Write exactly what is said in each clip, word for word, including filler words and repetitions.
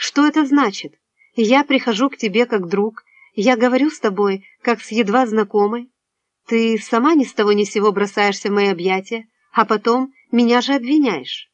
Что это значит? Я прихожу к тебе как друг, я говорю с тобой, как с едва знакомой. Ты сама ни с того ни с сего бросаешься в мои объятия, а потом меня же обвиняешь.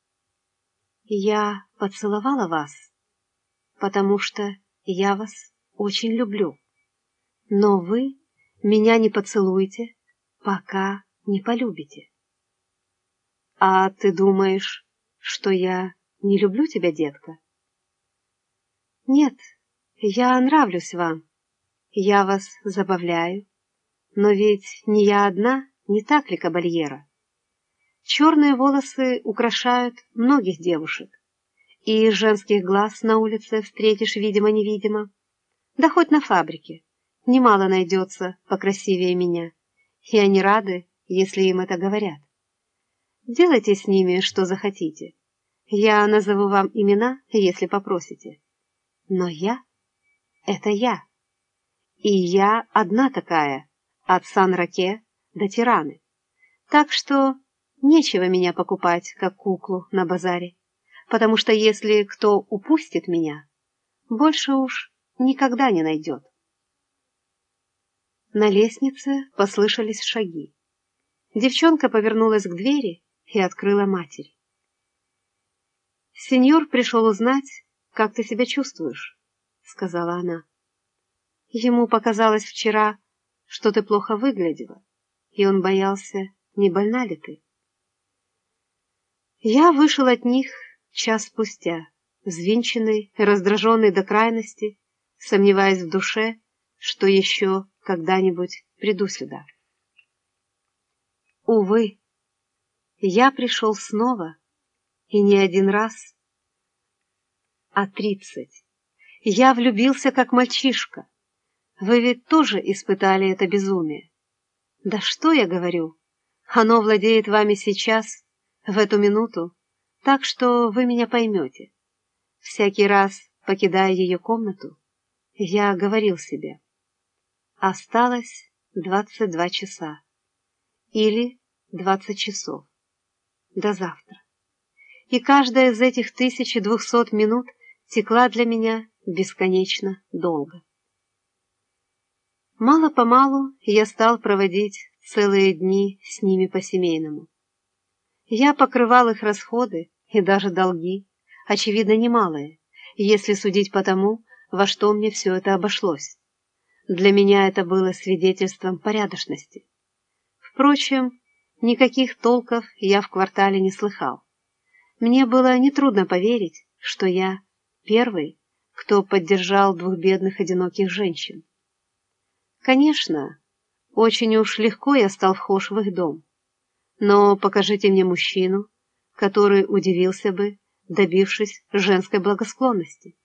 Я поцеловала вас, потому что я вас очень люблю. Но вы меня не поцелуете, пока не полюбите. А ты думаешь, что я не люблю тебя, детка? Нет, я нравлюсь вам, я вас забавляю, но ведь не я одна, не так ли, кабальера? Черные волосы украшают многих девушек, и женских глаз на улице встретишь видимо-невидимо, да хоть на фабрике. Немало найдется покрасивее меня, и они рады, если им это говорят. Делайте с ними, что захотите. Я назову вам имена, если попросите. Но я — это я. И я одна такая, от Сан-Роке до Тираны. Так что нечего меня покупать, как куклу на базаре, потому что если кто упустит меня, больше уж никогда не найдет. На лестнице послышались шаги. Девчонка повернулась к двери и открыла матери. «Сеньор пришел узнать, как ты себя чувствуешь», — сказала она. «Ему показалось вчера, что ты плохо выглядела, и он боялся, не больна ли ты». Я вышел от них час спустя, взвинченный, раздраженный до крайности, сомневаясь в душе, что еще когда-нибудь приду сюда. Увы, я пришел снова, и не один раз, а тридцать. Я влюбился, как мальчишка. Вы ведь тоже испытали это безумие. Да что я говорю, оно владеет вами сейчас, в эту минуту, так что вы меня поймете. Всякий раз, покидая ее комнату, я говорил себе: осталось двадцать два часа или двадцать часов до завтра. И каждая из этих тысячи двухсот минут текла для меня бесконечно долго. Мало-помалу я стал проводить целые дни с ними по-семейному. Я покрывал их расходы и даже долги, очевидно, немалые, если судить по тому, во что мне все это обошлось. Для меня это было свидетельством порядочности. Впрочем, никаких толков я в квартале не слыхал. Мне было нетрудно поверить, что я первый, кто поддержал двух бедных одиноких женщин. Конечно, очень уж легко я стал вхож в их дом. Но покажите мне мужчину, который удивился бы, добившись женской благосклонности.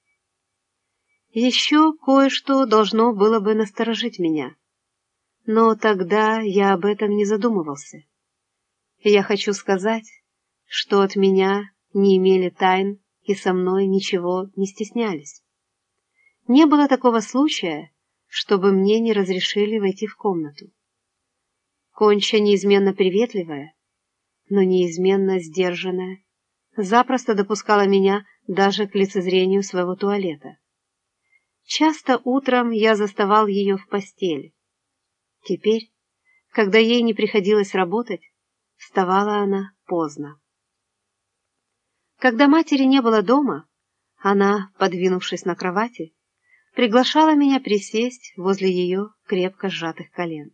Еще кое-что должно было бы насторожить меня. Но тогда я об этом не задумывался. Я хочу сказать, что от меня не имели тайн и со мной ничего не стеснялись. Не было такого случая, чтобы мне не разрешили войти в комнату. Конча, неизменно приветливая, но неизменно сдержанная, запросто допускала меня даже к лицезрению своего туалета. Часто утром я заставал ее в постели. Теперь, когда ей не приходилось работать, вставала она поздно. Когда матери не было дома, она, подвинувшись на кровати, приглашала меня присесть возле ее крепко сжатых колен.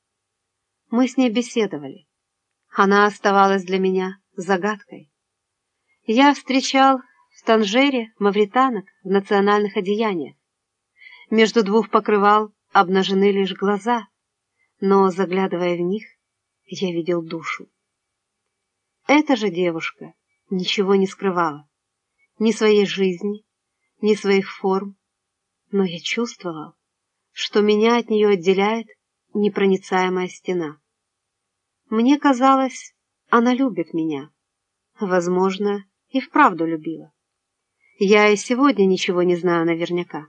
Мы с ней беседовали. Она оставалась для меня загадкой. Я встречал в Танжере мавританок в национальных одеяниях. Между двух покрывал обнажены лишь глаза, но, заглядывая в них, я видел душу. Эта же девушка ничего не скрывала, ни своей жизни, ни своих форм, но я чувствовал, что меня от нее отделяет непроницаемая стена. Мне казалось, она любит меня. Возможно, и вправду любила. Я и сегодня ничего не знаю наверняка.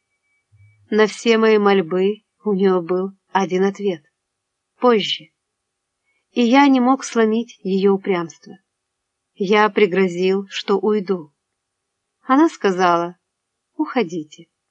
На все мои мольбы у нее был один ответ — позже. И я не мог сломить ее упрямство. Я пригрозил, что уйду. Она сказала: «Уходите».